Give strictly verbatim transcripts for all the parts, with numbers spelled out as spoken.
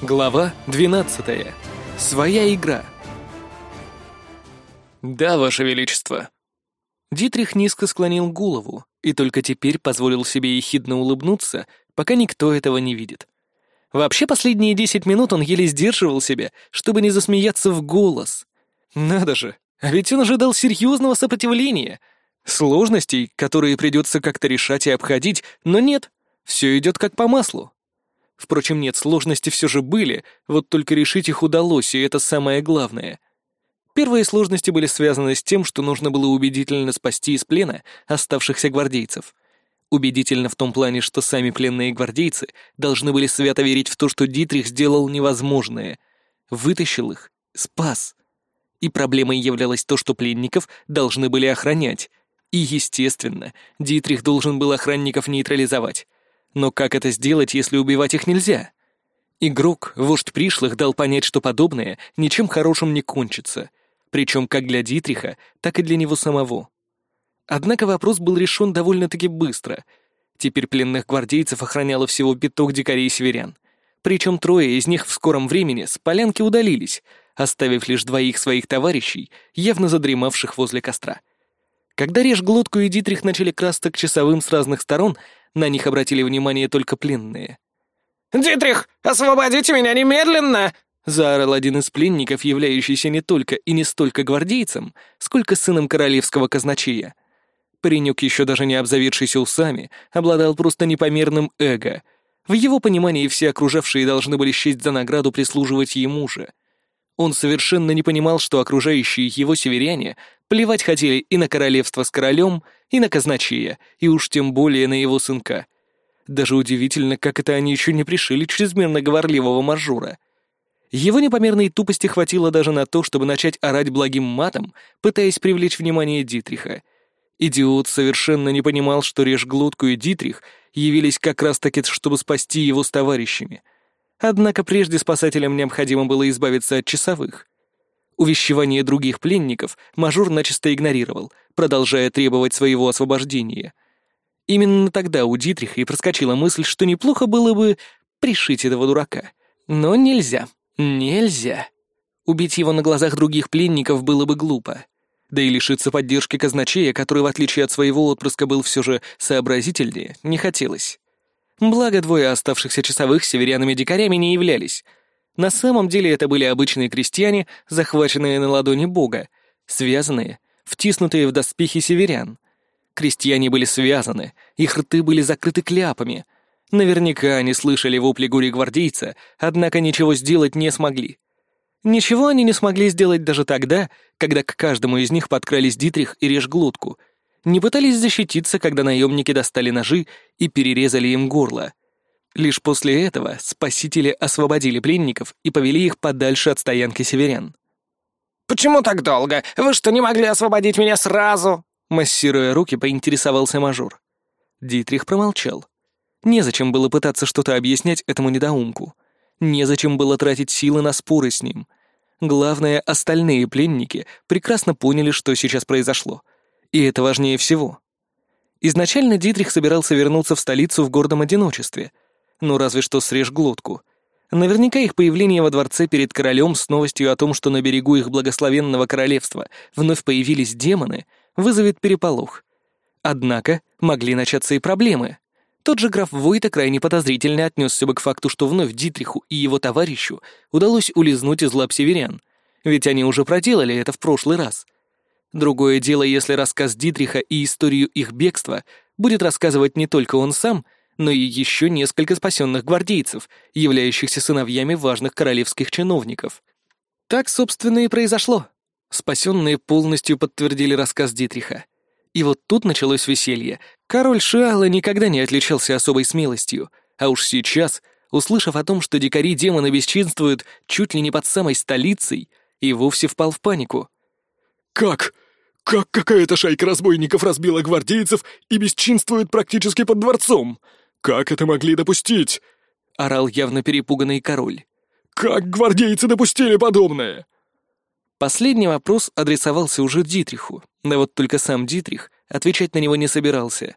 Глава двенадцатая. Своя игра. «Да, Ваше Величество». Дитрих низко склонил голову и только теперь позволил себе ехидно улыбнуться, пока никто этого не видит. Вообще, последние десять минут он еле сдерживал себя, чтобы не засмеяться в голос. Надо же, а ведь он ожидал серьезного сопротивления, сложностей, которые придется как-то решать и обходить, но нет, все идет как по маслу. Впрочем, нет, сложности все же были, вот только решить их удалось, и это самое главное. Первые сложности были связаны с тем, что нужно было убедительно спасти из плена оставшихся гвардейцев. Убедительно в том плане, что сами пленные гвардейцы должны были свято верить в то, что Дитрих сделал невозможное. Вытащил их, спас. И проблемой являлось то, что пленников должны были охранять. И, естественно, Дитрих должен был охранников нейтрализовать. Но как это сделать, если убивать их нельзя? Игрок, вождь пришлых, дал понять, что подобное ничем хорошим не кончится, причем как для Дитриха, так и для него самого. Однако вопрос был решен довольно-таки быстро. Теперь пленных гвардейцев охраняло всего пяток дикарей-северян, причем трое из них в скором времени с полянки удалились, оставив лишь двоих своих товарищей, явно задремавших возле костра. Когда Режь-глотку и Дитрих начали красться к часовым с разных сторон, на них обратили внимание только пленные. «Дитрих, освободите меня немедленно!» — заорал один из пленников, являющийся не только и не столько гвардейцем, сколько сыном королевского казначея. Паренек, еще даже не обзаведшийся усами, обладал просто непомерным эго. В его понимании все окружавшие должны были счесть за награду прислуживать ему же. Он совершенно не понимал, что окружающие его северяне плевать хотели и на королевство с королем, и на казначея, и уж тем более на его сынка. Даже удивительно, как это они еще не пришили чрезмерно говорливого мажора. Его непомерной тупости хватило даже на то, чтобы начать орать благим матом, пытаясь привлечь внимание Дитриха. Идиот совершенно не понимал, что Режь-глотку и Дитрих явились как раз-таки, чтобы спасти его с товарищами. Однако прежде спасателям необходимо было избавиться от часовых. Увещевание других пленников мажор начисто игнорировал, продолжая требовать своего освобождения. Именно тогда у Дитриха и проскочила мысль, что неплохо было бы пришить этого дурака. Но нельзя, нельзя. Убить его на глазах других пленников было бы глупо. Да и лишиться поддержки казначея, который, в отличие от своего отпрыска, был все же сообразительнее, не хотелось. Благо, двое оставшихся часовых северянами-дикарями не являлись. На самом деле это были обычные крестьяне, захваченные на ладони бога, связанные, втиснутые в доспехи северян. Крестьяне были связаны, их рты были закрыты кляпами. Наверняка они слышали вопли горе-гвардейца, однако ничего сделать не смогли. Ничего они не смогли сделать даже тогда, когда к каждому из них подкрались Дитрих и Режь-глотку, не пытались защититься, когда наемники достали ножи и перерезали им горло. Лишь после этого спасители освободили пленников и повели их подальше от стоянки северян. «Почему так долго? Вы что, не могли освободить меня сразу?» Массируя руки, поинтересовался мажор. Дитрих промолчал. Незачем было пытаться что-то объяснять этому недоумку. Незачем было тратить силы на споры с ним. Главное, остальные пленники прекрасно поняли, что сейчас произошло. И это важнее всего. Изначально Дитрих собирался вернуться в столицу в гордом одиночестве. Ну, разве что с Режь-глотку. Наверняка их появление во дворце перед королем с новостью о том, что на берегу их благословенного королевства вновь появились демоны, вызовет переполох. Однако могли начаться и проблемы. Тот же граф Войта крайне подозрительно отнесся бы к факту, что вновь Дитриху и его товарищу удалось улизнуть из лап северян, ведь они уже проделали это в прошлый раз. Другое дело, если рассказ Дитриха и историю их бегства будет рассказывать не только он сам, но и еще несколько спасенных гвардейцев, являющихся сыновьями важных королевских чиновников. Так, собственно, и произошло. Спасенные полностью подтвердили рассказ Дитриха. И вот тут началось веселье. Король Шиала никогда не отличался особой смелостью, а уж сейчас, услышав о том, что дикари-демоны бесчинствуют чуть ли не под самой столицей, и вовсе впал в панику. «Как? Как какая-то шайка разбойников разбила гвардейцев и бесчинствует практически под дворцом? Как это могли допустить?» — орал явно перепуганный король. «Как гвардейцы допустили подобное?» Последний вопрос адресовался уже Дитриху, но вот только сам Дитрих отвечать на него не собирался.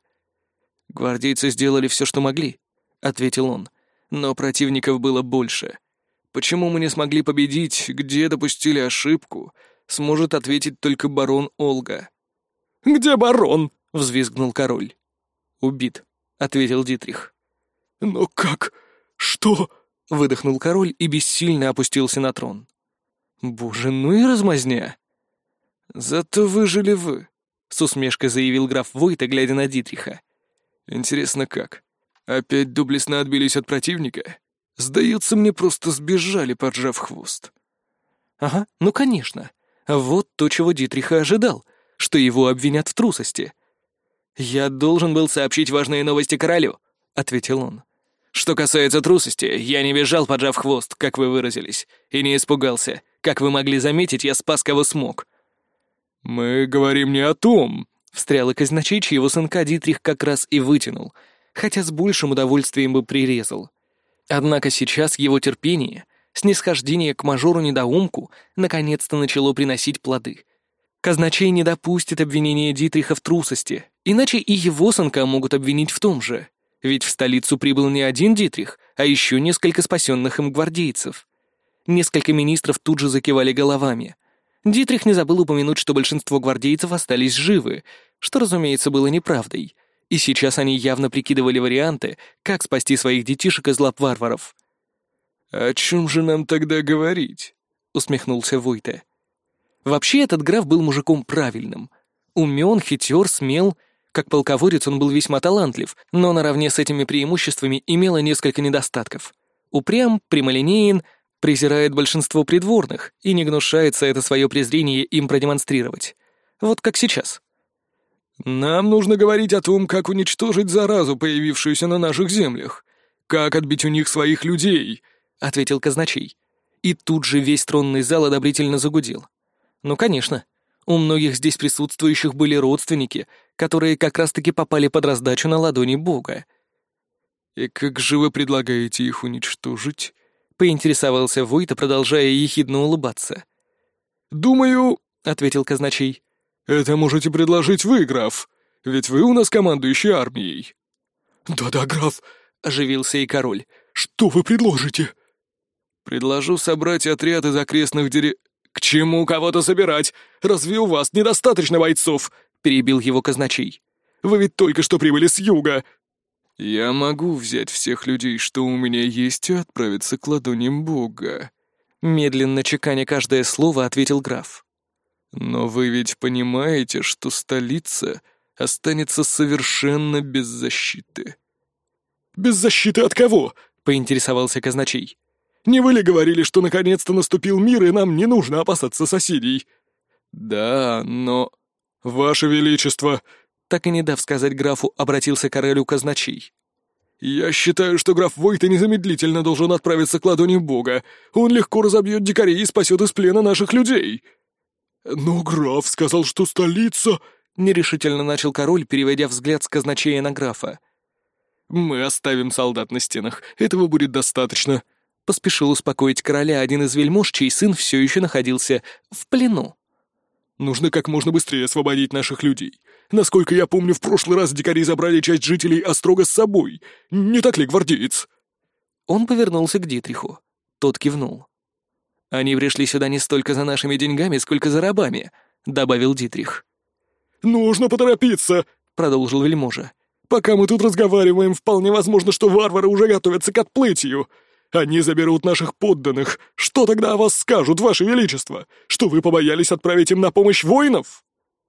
«Гвардейцы сделали все, что могли», — ответил он, — «но противников было больше. Почему мы не смогли победить, где допустили ошибку, сможет ответить только барон Олга». «Где барон?» — взвизгнул король. «Убит», — ответил Дитрих. «Но как? Что?» — выдохнул король и бессильно опустился на трон. «Боже, ну и размазня!» «Зато выжили вы», — с усмешкой заявил граф Войта, глядя на Дитриха. «Интересно, как? Опять доблестно отбились от противника? Сдается мне, просто сбежали, поджав хвост». «Ага, ну конечно. Вот то, чего Дитриха ожидал, что его обвинят в трусости». «Я должен был сообщить важные новости королю», — ответил он. «Что касается трусости, я не бежал, поджав хвост, как вы выразились, и не испугался. Как вы могли заметить, я спас кого смог». «Мы говорим не о том», — встрял и казначей, чьего сынка Дитрих как раз и вытянул, хотя с большим удовольствием бы прирезал. Однако сейчас его терпение, снисхождение к мажору-недоумку наконец-то начало приносить плоды. Казначей не допустит обвинения Дитриха в трусости, иначе и его сынка могут обвинить в том же. Ведь в столицу прибыл не один Дитрих, а еще несколько спасенных им гвардейцев. Несколько министров тут же закивали головами. Дитрих не забыл упомянуть, что большинство гвардейцев остались живы, что, разумеется, было неправдой. И сейчас они явно прикидывали варианты, как спасти своих детишек из лап варваров. «О чем же нам тогда говорить?» — усмехнулся Войте. Вообще этот граф был мужиком правильным. Умен, хитер, смел. Как полководец он был весьма талантлив, но наравне с этими преимуществами имело несколько недостатков. Упрям, прямолинеен, презирает большинство придворных и не гнушается это свое презрение им продемонстрировать. Вот как сейчас. «Нам нужно говорить о том, как уничтожить заразу, появившуюся на наших землях. Как отбить у них своих людей», — ответил казначей. И тут же весь тронный зал одобрительно загудел. Ну, конечно. У многих здесь присутствующих были родственники, которые как раз-таки попали под раздачу на ладони Бога. «И как же вы предлагаете их уничтожить?» — поинтересовался Войта, продолжая ехидно улыбаться. «Думаю», — ответил казначей, — «это можете предложить вы, граф, ведь вы у нас командующий армией». «Да-да, граф», — оживился и король, — «что вы предложите?» «Предложу собрать отряд из окрестных дерев...» «К чему кого-то собирать? Разве у вас недостаточно бойцов?» — перебил его казначей. «Вы ведь только что прибыли с юга». «Я могу взять всех людей, что у меня есть, и отправиться к ладоням Бога», — медленно чеканя каждое слово, ответил граф. «Но вы ведь понимаете, что столица останется совершенно без защиты». «Без защиты от кого?» — поинтересовался казначей. «Не вы ли говорили, что наконец-то наступил мир, и нам не нужно опасаться соседей?» «Да, но...» «Ваше Величество!» Так и не дав сказать графу, обратился к королю казначей. «Я считаю, что граф Войта незамедлительно должен отправиться к ладони Бога. Он легко разобьет дикарей и спасет из плена наших людей». «Но граф сказал, что столица...» — нерешительно начал король, переводя взгляд с казначея на графа. «Мы оставим солдат на стенах. Этого будет достаточно», — поспешил успокоить короля один из вельмож, чей сын все еще находился в плену. «Нужно как можно быстрее освободить наших людей. Насколько я помню, в прошлый раз дикари забрали часть жителей Острога с собой. Не так ли, гвардеец?» Он повернулся к Дитриху. Тот кивнул. «Они пришли сюда не столько за нашими деньгами, сколько за рабами», — добавил Дитрих. «Нужно поторопиться», — продолжил вельможа. «Пока мы тут разговариваем, вполне возможно, что варвары уже готовятся к отплытию. Они заберут наших подданных. Что тогда о вас скажут, ваше величество? Что вы побоялись отправить им на помощь воинов?»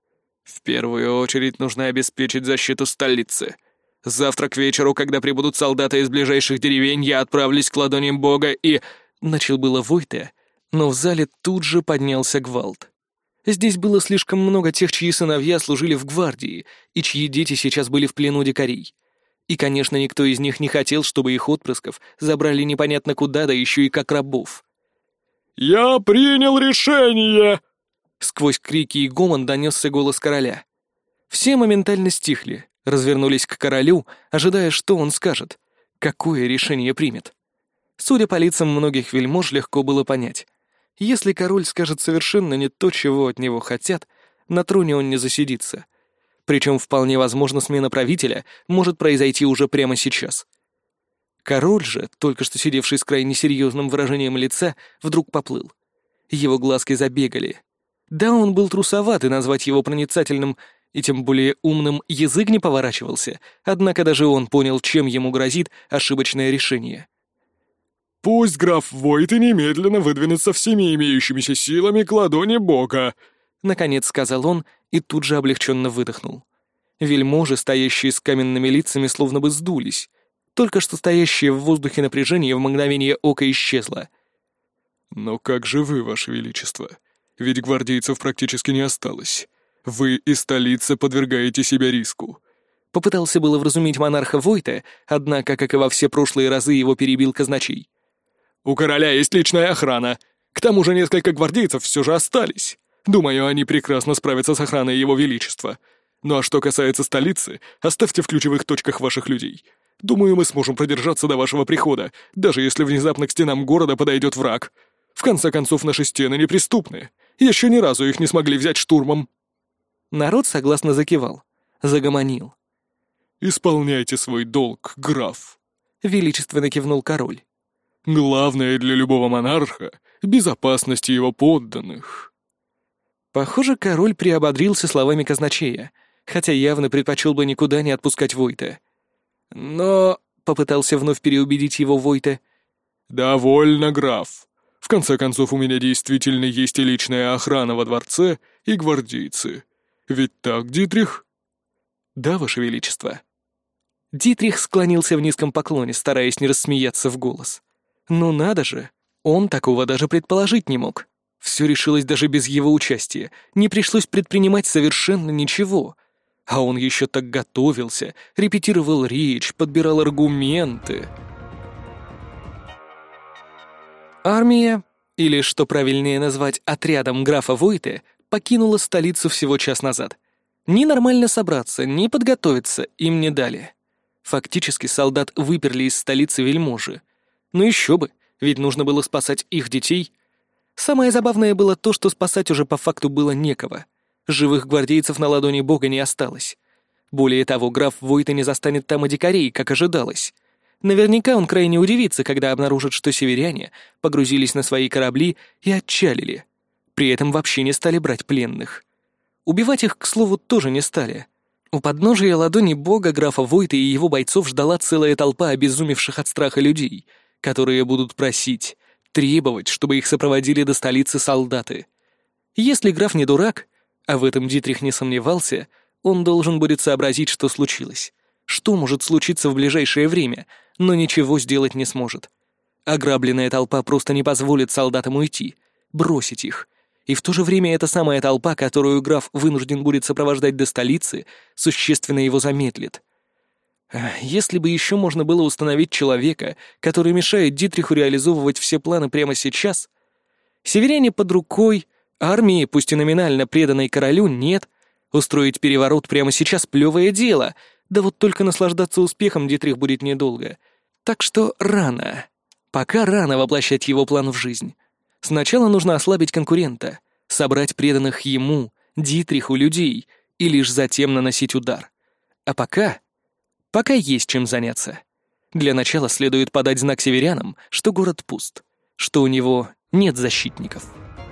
«В первую очередь нужно обеспечить защиту столицы. Завтра к вечеру, когда прибудут солдаты из ближайших деревень, я отправлюсь к ладоням Бога и...» Начал было Войте, но в зале тут же поднялся гвалт. Здесь было слишком много тех, чьи сыновья служили в гвардии, и чьи дети сейчас были в плену дикарей. И, конечно, никто из них не хотел, чтобы их отпрысков забрали непонятно куда, да еще и как рабов. «Я принял решение!» Сквозь крики и гомон донесся голос короля. Все моментально стихли, развернулись к королю, ожидая, что он скажет, какое решение примет. Судя по лицам многих вельмож, легко было понять. Если король скажет совершенно не то, чего от него хотят, на троне он не засидится. Причем вполне возможно смена правителя может произойти уже прямо сейчас. Король же, только что сидевший с крайне серьезным выражением лица, вдруг поплыл. Его глазки забегали. Да, он был трусоват, и назвать его проницательным и тем более умным язык не поворачивался, однако даже он понял, чем ему грозит ошибочное решение. «Пусть граф Войте немедленно выдвинется всеми имеющимися силами к ладони Бога», — наконец сказал он и тут же облегченно выдохнул. Вельможи, стоящие с каменными лицами, словно бы сдулись. Только что стоящее в воздухе напряжение в мгновение ока исчезло. «Но как же вы, ваше величество? Ведь гвардейцев практически не осталось. Вы и столица подвергаете себя риску». Попытался было вразумить монарха Войта, однако, как и во все прошлые разы, его перебил казначей. «У короля есть личная охрана. К тому же несколько гвардейцев все же остались. Думаю, они прекрасно справятся с охраной его величества. Ну а что касается столицы, оставьте в ключевых точках ваших людей. Думаю, мы сможем продержаться до вашего прихода, даже если внезапно к стенам города подойдет враг. В конце концов, наши стены неприступны. Еще ни разу их не смогли взять штурмом». Народ согласно закивал, загомонил. «Исполняйте свой долг, граф», — величественно кивнул король. «Главное для любого монарха — безопасность его подданных». Похоже, король приободрился словами казначея, хотя явно предпочел бы никуда не отпускать Войта. «Но...» — попытался вновь переубедить его Войта. «Довольно, граф. В конце концов, у меня действительно есть и личная охрана во дворце, и гвардейцы. Ведь так, Дитрих?» «Да, ваше величество». Дитрих склонился в низком поклоне, стараясь не рассмеяться в голос. «Ну надо же, он такого даже предположить не мог. Все решилось даже без его участия, не пришлось предпринимать совершенно ничего. А он еще так готовился, репетировал речь, подбирал аргументы». Армия, или, что правильнее назвать, отрядом графа Войте, покинула столицу всего час назад. Ни нормально собраться, ни подготовиться им не дали. Фактически солдат выперли из столицы вельможи. Ну еще бы, ведь нужно было спасать их детей. Самое забавное было то, что спасать уже по факту было некого. Живых гвардейцев на ладони бога не осталось. Более того, граф Войте не застанет там и дикарей, как ожидалось. Наверняка он крайне удивится, когда обнаружит, что северяне погрузились на свои корабли и отчалили. При этом вообще не стали брать пленных. Убивать их, к слову, тоже не стали. У подножия ладони бога графа Войта и его бойцов ждала целая толпа обезумевших от страха людей, которые будут просить, требовать, чтобы их сопроводили до столицы солдаты. Если граф не дурак, а в этом Дитрих не сомневался, он должен будет сообразить, что случилось. Что может случиться в ближайшее время, но ничего сделать не сможет. Ограбленная толпа просто не позволит солдатам уйти, бросить их. И в то же время эта самая толпа, которую граф вынужден будет сопровождать до столицы, существенно его замедлит. Если бы еще можно было установить человека, который мешает Дитриху реализовывать все планы прямо сейчас. Северяне под рукой, армии, пусть и номинально преданной королю, нет. Устроить переворот прямо сейчас — плевое дело, да вот только наслаждаться успехом Дитрих будет недолго. Так что рано. Пока рано воплощать его план в жизнь. Сначала нужно ослабить конкурента, собрать преданных ему, Дитриху, людей, и лишь затем наносить удар. А пока... Пока есть чем заняться. Для начала следует подать знак северянам, что город пуст, что у него нет защитников.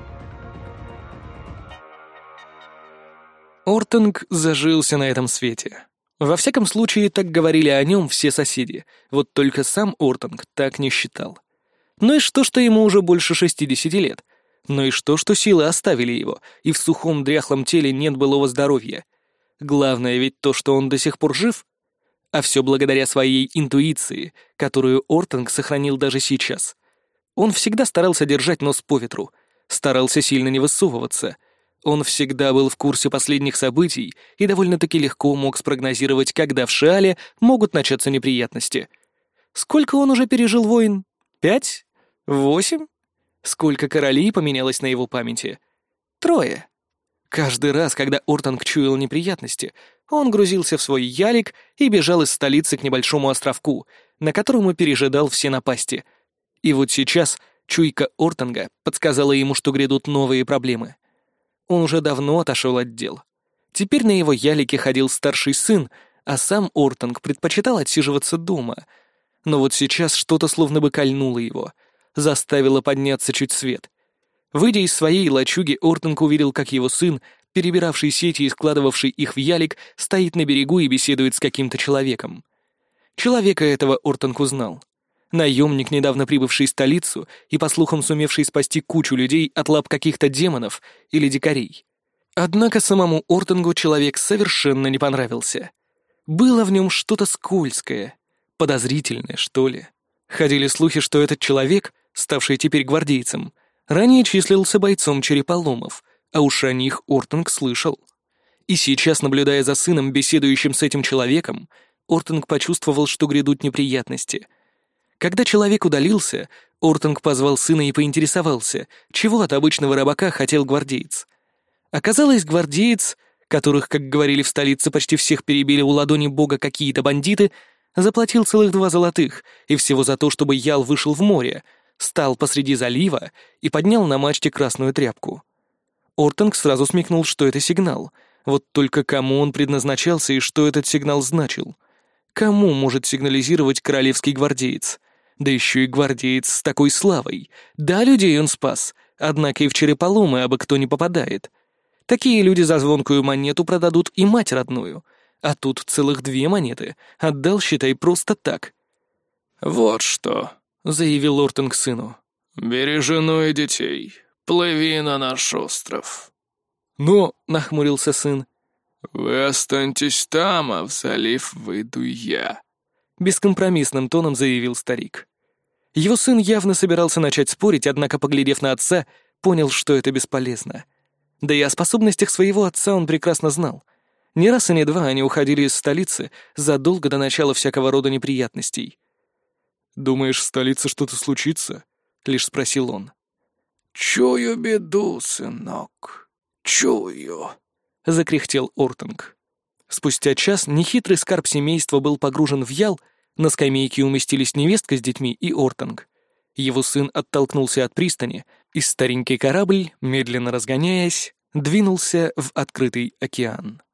Ортонг зажился на этом свете. Во всяком случае, так говорили о нем все соседи, вот только сам Ортонг так не считал. Ну и что, что ему уже больше шестидесяти лет? Ну и что, что силы оставили его, и в сухом дряхлом теле нет былого здоровья? Главное ведь то, что он до сих пор жив. А все благодаря своей интуиции, которую Ортонг сохранил даже сейчас. Он всегда старался держать нос по ветру, старался сильно не высовываться. Он всегда был в курсе последних событий и довольно-таки легко мог спрогнозировать, когда в Шиале могут начаться неприятности. Сколько он уже пережил войн? Пять? Восемь? Сколько королей поменялось на его памяти? Трое. Каждый раз, когда Ортонг чуял неприятности, он грузился в свой ялик и бежал из столицы к небольшому островку, на котором и пережидал все напасти. И вот сейчас чуйка Ортонга подсказала ему, что грядут новые проблемы. Он уже давно отошел от дел. Теперь на его ялике ходил старший сын, а сам Ортонг предпочитал отсиживаться дома. Но вот сейчас что-то словно бы кольнуло его, заставило подняться чуть свет. Выйдя из своей лачуги, Ортонг увидел, как его сын, перебиравший сети и складывавший их в ялик, стоит на берегу и беседует с каким-то человеком. Человека этого Ортонг узнал. Наемник, недавно прибывший в столицу и, по слухам, сумевший спасти кучу людей от лап каких-то демонов или дикарей. Однако самому Ортонгу человек совершенно не понравился. Было в нем что-то скользкое, подозрительное, что ли. Ходили слухи, что этот человек, ставший теперь гвардейцем, ранее числился бойцом череполомов, а уж о них Ортонг слышал. И сейчас, наблюдая за сыном, беседующим с этим человеком, Ортонг почувствовал, что грядут неприятности. Когда человек удалился, Ортонг позвал сына и поинтересовался, чего от обычного рыбака хотел гвардеец. Оказалось, гвардеец, которых, как говорили в столице, почти всех перебили у ладони бога какие-то бандиты, заплатил целых два золотых, и всего за то, чтобы Ял вышел в море, стал посреди залива и поднял на мачте красную тряпку. Ортонг сразу смекнул, что это сигнал, вот только кому он предназначался и что этот сигнал значил. Кому может сигнализировать королевский гвардеец? Да еще и гвардеец с такой славой. Да, людей он спас, однако и в череполомы абы кто не попадает. Такие люди за звонкую монету продадут и мать родную, а тут целых две монеты, отдал, считай, просто так. «Вот что», — заявил Ортонг сыну. «Бери жену и детей, плыви на наш остров». «Но», — нахмурился сын, — «вы останьтесь там, а в залив выйду я», — бескомпромиссным тоном заявил старик. Его сын явно собирался начать спорить, однако, поглядев на отца, понял, что это бесполезно. Да и о способностях своего отца он прекрасно знал. Не раз и не два они уходили из столицы задолго до начала всякого рода неприятностей. «Думаешь, в столице что-то случится?» — лишь спросил он. «Чую беду, сынок, чую», — закряхтел Ортонг. Спустя час нехитрый скарб семейства был погружен в Ял, на скамейке уместились невестка с детьми и Ортонг. Его сын оттолкнулся от пристани, и старенький корабль, медленно разгоняясь, двинулся в открытый океан.